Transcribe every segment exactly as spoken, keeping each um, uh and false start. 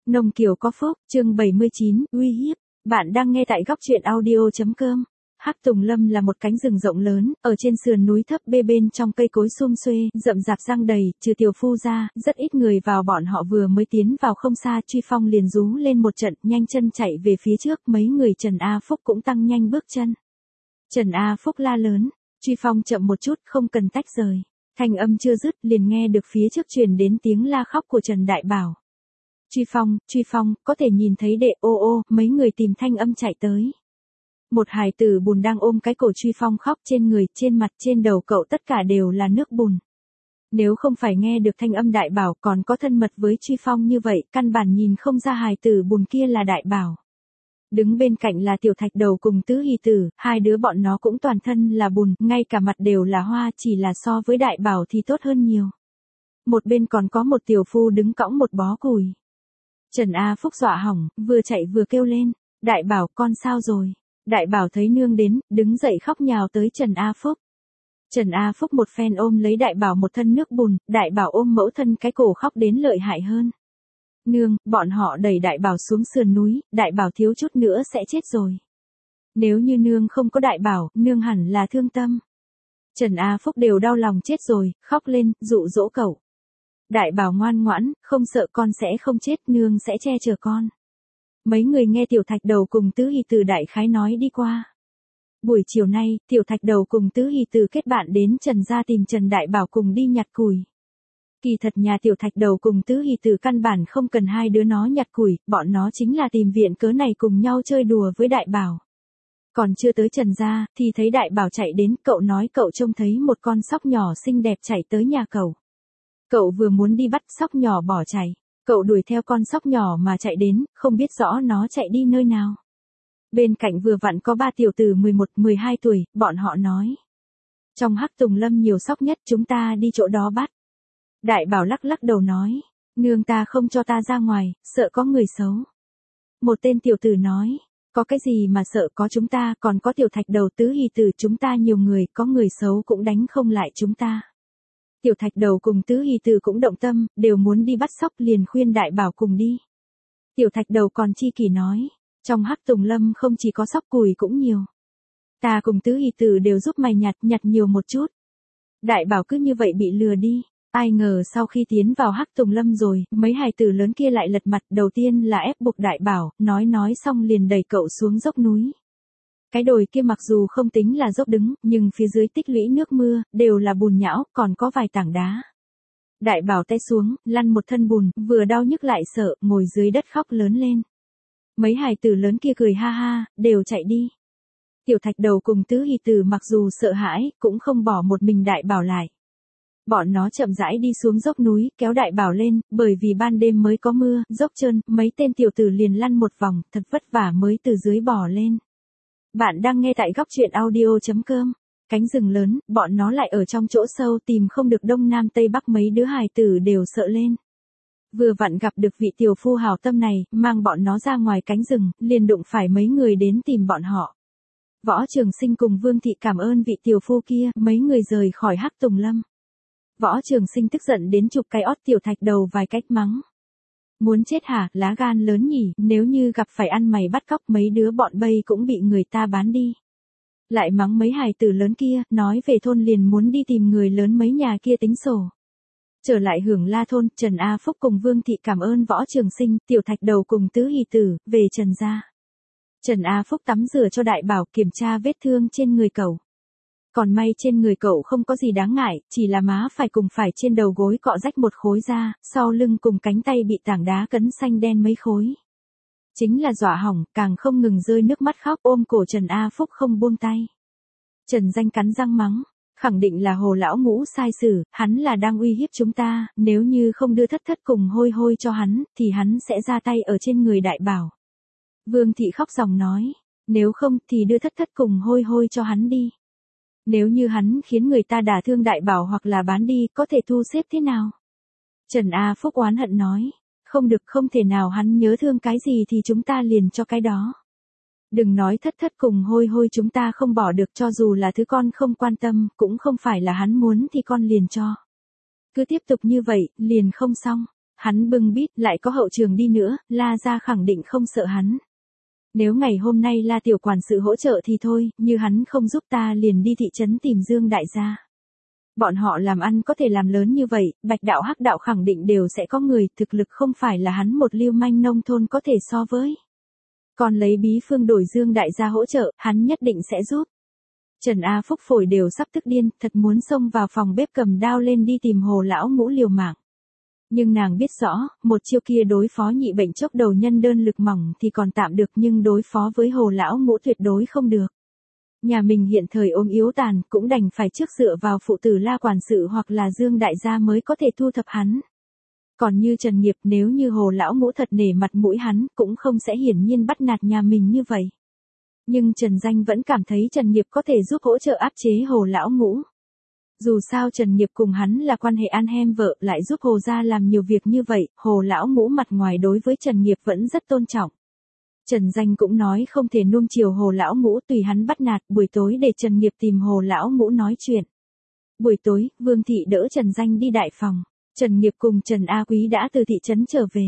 Nông Kiều có phúc, chương bảy mươi chín, uy hiếp. Bạn đang nghe tại góc truyện audio.com. Hắc Tùng Lâm là một cánh rừng rộng lớn, ở trên sườn núi thấp bê bên trong cây cối sum xuê, rậm rạp răng đầy, trừ Tiểu Phu ra, rất ít người vào. Bọn họ vừa mới tiến vào không xa, Truy Phong liền rú lên một trận, nhanh chân chạy về phía trước, mấy người Trần A Phúc cũng tăng nhanh bước chân. Trần A Phúc la lớn, Truy Phong chậm một chút, không cần tách rời. Thanh âm chưa dứt, liền nghe được phía trước truyền đến tiếng la khóc của Trần Đại Bảo. Truy Phong, Truy Phong, có thể nhìn thấy đệ, ô ô, mấy người tìm thanh âm chạy tới. Một hài tử bùn đang ôm cái cổ Truy Phong khóc, trên người, trên mặt, trên đầu cậu tất cả đều là nước bùn. Nếu không phải nghe được thanh âm Đại Bảo còn có thân mật với Truy Phong như vậy, căn bản nhìn không ra hài tử bùn kia là Đại Bảo. Đứng bên cạnh là Tiểu Thạch Đầu cùng Tứ Hỷ Tử, hai đứa bọn nó cũng toàn thân là bùn, ngay cả mặt đều là hoa, chỉ là so với Đại Bảo thì tốt hơn nhiều. Một bên còn có một Tiểu Phu đứng cõng một bó củi. Trần A Phúc dọa hỏng, vừa chạy vừa kêu lên, Đại Bảo con sao rồi? Đại Bảo thấy nương đến, đứng dậy khóc nhào tới Trần A Phúc. Trần A Phúc một phen ôm lấy Đại Bảo một thân nước bùn, Đại Bảo ôm mẫu thân cái cổ khóc đến lợi hại hơn. Nương, bọn họ đẩy Đại Bảo xuống sườn núi, Đại Bảo thiếu chút nữa sẽ chết rồi. Nếu như nương không có Đại Bảo, nương hẳn là thương tâm. Trần A Phúc đều đau lòng chết rồi, khóc lên, dụ dỗ cậu. Đại Bảo ngoan ngoãn, không sợ con sẽ không chết, nương sẽ che chở con. Mấy người nghe Tiểu Thạch Đầu cùng Tứ Hỷ Tử đại khái nói đi qua. Buổi chiều nay, Tiểu Thạch Đầu cùng Tứ Hỷ Tử kết bạn đến Trần gia tìm Trần Đại Bảo cùng đi nhặt củi. Kỳ thật nhà Tiểu Thạch Đầu cùng Tứ Hỷ Tử căn bản không cần hai đứa nó nhặt củi, bọn nó chính là tìm viện cớ này cùng nhau chơi đùa với Đại Bảo. Còn chưa tới Trần gia, thì thấy Đại Bảo chạy đến, cậu nói cậu trông thấy một con sóc nhỏ xinh đẹp chạy tới nhà cậu. Cậu vừa muốn đi bắt, sóc nhỏ bỏ chạy. Cậu đuổi theo con sóc nhỏ mà chạy đến, không biết rõ nó chạy đi nơi nào. Bên cạnh vừa vặn có ba tiểu tử mười một mười hai tuổi, bọn họ nói. Trong Hắc Tùng Lâm nhiều sóc nhất, chúng ta đi chỗ đó bắt. Đại Bảo lắc lắc đầu nói, nương ta không cho ta ra ngoài, sợ có người xấu. Một tên tiểu tử nói, có cái gì mà sợ, có chúng ta, còn có Tiểu Thạch Đầu Tứ Hỷ Tử, chúng ta nhiều người, có người xấu cũng đánh không lại chúng ta. Tiểu Thạch Đầu cùng Tứ Hỷ Tử cũng động tâm, đều muốn đi bắt sóc, liền khuyên Đại Bảo cùng đi. Tiểu Thạch Đầu còn chi kỷ nói, trong Hắc Tùng Lâm không chỉ có sóc củi cũng nhiều. Ta cùng Tứ Hỷ Tử đều giúp mày nhặt, nhặt nhiều một chút. Đại Bảo cứ như vậy bị lừa đi. Ai ngờ sau khi tiến vào Hắc Tùng Lâm rồi, mấy hài tử lớn kia lại lật mặt, đầu tiên là ép buộc Đại Bảo, nói nói xong liền đẩy cậu xuống dốc núi. Cái đồi kia mặc dù không tính là dốc đứng, nhưng phía dưới tích lũy nước mưa, đều là bùn nhão, còn có vài tảng đá. Đại Bảo té xuống, lăn một thân bùn, vừa đau nhức lại sợ, ngồi dưới đất khóc lớn lên. Mấy hài tử lớn kia cười ha ha, đều chạy đi. Tiểu Thạch Đầu cùng Tứ Hỷ Tử mặc dù sợ hãi, cũng không bỏ một mình Đại Bảo lại. Bọn nó chậm rãi đi xuống dốc núi, kéo Đại Bảo lên, bởi vì ban đêm mới có mưa, dốc trơn, mấy tên tiểu tử liền lăn một vòng, thật vất vả mới từ dưới bò lên. Bạn đang nghe tại góc truyện audio.com. Cánh rừng lớn, bọn nó lại ở trong chỗ sâu tìm không được đông nam tây bắc, mấy đứa hài tử đều sợ lên. Vừa vặn gặp được vị tiểu phu hảo tâm này, mang bọn nó ra ngoài cánh rừng, liền đụng phải mấy người đến tìm bọn họ. Võ Trường Sinh cùng Vương Thị cảm ơn vị tiểu phu kia, mấy người rời khỏi Hắc Tùng Lâm. Võ Trường Sinh tức giận đến chụp cái ót Tiểu Thạch Đầu vài cách mắng. Muốn chết hả, lá gan lớn nhỉ, nếu như gặp phải ăn mày bắt cóc mấy đứa bọn bây cũng bị người ta bán đi. Lại mắng mấy hài tử lớn kia, nói về thôn liền muốn đi tìm người lớn mấy nhà kia tính sổ. Trở lại Hưởng La thôn, Trần A Phúc cùng Vương Thị cảm ơn Võ Trường Sinh, Tiểu Thạch Đầu cùng Tứ Hỷ Tử, về Trần gia. Trần A Phúc tắm rửa cho Đại Bảo, kiểm tra vết thương trên người cậu. Còn may trên người cậu không có gì đáng ngại, chỉ là má phải cùng phải trên đầu gối cọ rách một khối da, sau lưng cùng cánh tay bị tảng đá cấn xanh đen mấy khối. Chính là dọa hỏng, càng không ngừng rơi nước mắt khóc, ôm cổ Trần A Phúc không buông tay. Trần Danh cắn răng mắng, khẳng định là Hồ lão ngũ sai xử, hắn là đang uy hiếp chúng ta, nếu như không đưa Thất Thất cùng Hôi Hôi cho hắn, thì hắn sẽ ra tay ở trên người Đại Bảo. Vương Thị khóc ròng nói, nếu không thì đưa Thất Thất cùng Hôi Hôi cho hắn đi. Nếu như hắn khiến người ta đả thương Đại Bảo hoặc là bán đi, có thể thu xếp thế nào? Trần A Phúc oán hận nói, không được, không thể nào, hắn nhớ thương cái gì thì chúng ta liền cho cái đó. Đừng nói Thất Thất cùng Hôi Hôi chúng ta không bỏ được, cho dù là thứ con không quan tâm, cũng không phải là hắn muốn thì con liền cho. Cứ tiếp tục như vậy, liền không xong. Hắn bưng bít, lại có hậu trường đi nữa, La gia khẳng định không sợ hắn. Nếu ngày hôm nay La tiểu quản sự hỗ trợ thì thôi, như hắn không giúp ta liền đi thị trấn tìm Dương đại gia. Bọn họ làm ăn có thể làm lớn như vậy, Bạch đạo Hắc đạo khẳng định đều sẽ có người, thực lực không phải là hắn một lưu manh nông thôn có thể so với. Còn lấy bí phương đổi Dương đại gia hỗ trợ, hắn nhất định sẽ giúp. Trần A Phúc phổi đều sắp tức điên, thật muốn xông vào phòng bếp cầm đao lên đi tìm Hồ lão ngũ liều mạng. Nhưng nàng biết rõ, một chiêu kia đối phó nhị bệnh chốc đầu nhân đơn lực mỏng thì còn tạm được, nhưng đối phó với Hồ lão ngũ tuyệt đối không được. Nhà mình hiện thời ốm yếu tàn, cũng đành phải trước dựa vào phụ tử La quản sự hoặc là Dương đại gia mới có thể thu thập hắn. Còn như Trần Nghiệp, nếu như Hồ lão ngũ thật nể mặt mũi hắn, cũng không sẽ hiển nhiên bắt nạt nhà mình như vậy. Nhưng Trần Danh vẫn cảm thấy Trần Nghiệp có thể giúp hỗ trợ áp chế Hồ lão ngũ. Dù sao Trần Nghiệp cùng hắn là quan hệ ăn hem vợ, lại giúp Hồ gia làm nhiều việc như vậy, Hồ lão ngũ mặt ngoài đối với Trần Nghiệp vẫn rất tôn trọng. Trần Danh cũng nói không thể nuông chiều Hồ lão ngũ, tùy hắn bắt nạt, buổi tối để Trần Nghiệp tìm Hồ lão ngũ nói chuyện. Buổi tối, Vương thị đỡ Trần Danh đi đại phòng. Trần Nghiệp cùng Trần A Quý đã từ thị trấn trở về.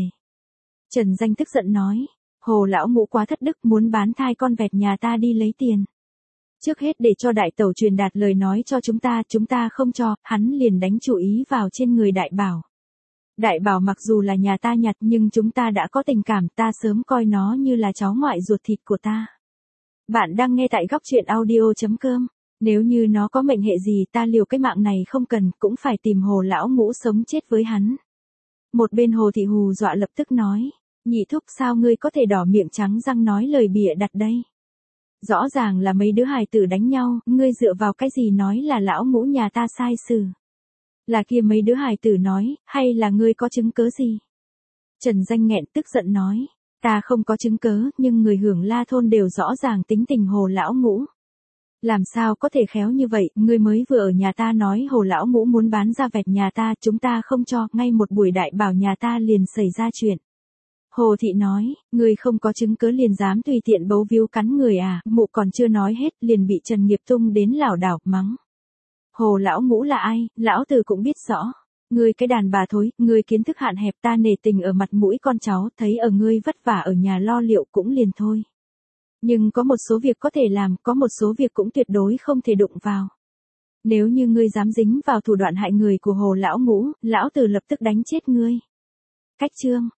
Trần Danh tức giận nói, Hồ lão ngũ quá thất đức, muốn bán thai con vẹt nhà ta đi lấy tiền. Trước hết để cho đại tẩu truyền đạt lời nói cho chúng ta, chúng ta không cho, hắn liền đánh chủ ý vào trên người đại bảo. Đại bảo mặc dù là nhà ta nhặt nhưng chúng ta đã có tình cảm, ta sớm coi nó như là cháu ngoại ruột thịt của ta. Bạn đang nghe tại góc truyện audio chấm com. Nếu như nó có mệnh hệ gì ta liều cái mạng này không cần, cũng phải tìm Hồ lão ngũ sống chết với hắn. Một bên Hồ thị hù dọa lập tức nói, nhị thúc sao ngươi có thể đỏ miệng trắng răng nói lời bịa đặt đây. Rõ ràng là mấy đứa hài tử đánh nhau, ngươi dựa vào cái gì nói là lão ngũ nhà ta sai xử. Là kia mấy đứa hài tử nói, hay là ngươi có chứng cớ gì? Trần Danh nghẹn tức giận nói, ta không có chứng cớ, nhưng người hưởng La thôn đều rõ ràng tính tình Hồ lão ngũ. Làm sao có thể khéo như vậy, ngươi mới vừa ở nhà ta nói Hồ lão ngũ muốn bán ra vẹt nhà ta, chúng ta không cho, ngay một buổi đại bảo nhà ta liền xảy ra chuyện. Hồ thị nói, ngươi không có chứng cớ liền dám tùy tiện bấu víu cắn người à, mụ còn chưa nói hết, liền bị Trần Nghiệp tung đến lảo đảo, mắng. Hồ lão ngũ là ai, lão tử cũng biết rõ. Ngươi cái đàn bà thối, ngươi kiến thức hạn hẹp, ta nể tình ở mặt mũi con cháu, thấy ở ngươi vất vả ở nhà lo liệu cũng liền thôi. Nhưng có một số việc có thể làm, có một số việc cũng tuyệt đối không thể đụng vào. Nếu như ngươi dám dính vào thủ đoạn hại người của Hồ lão ngũ, lão tử lập tức đánh chết ngươi. Cách chương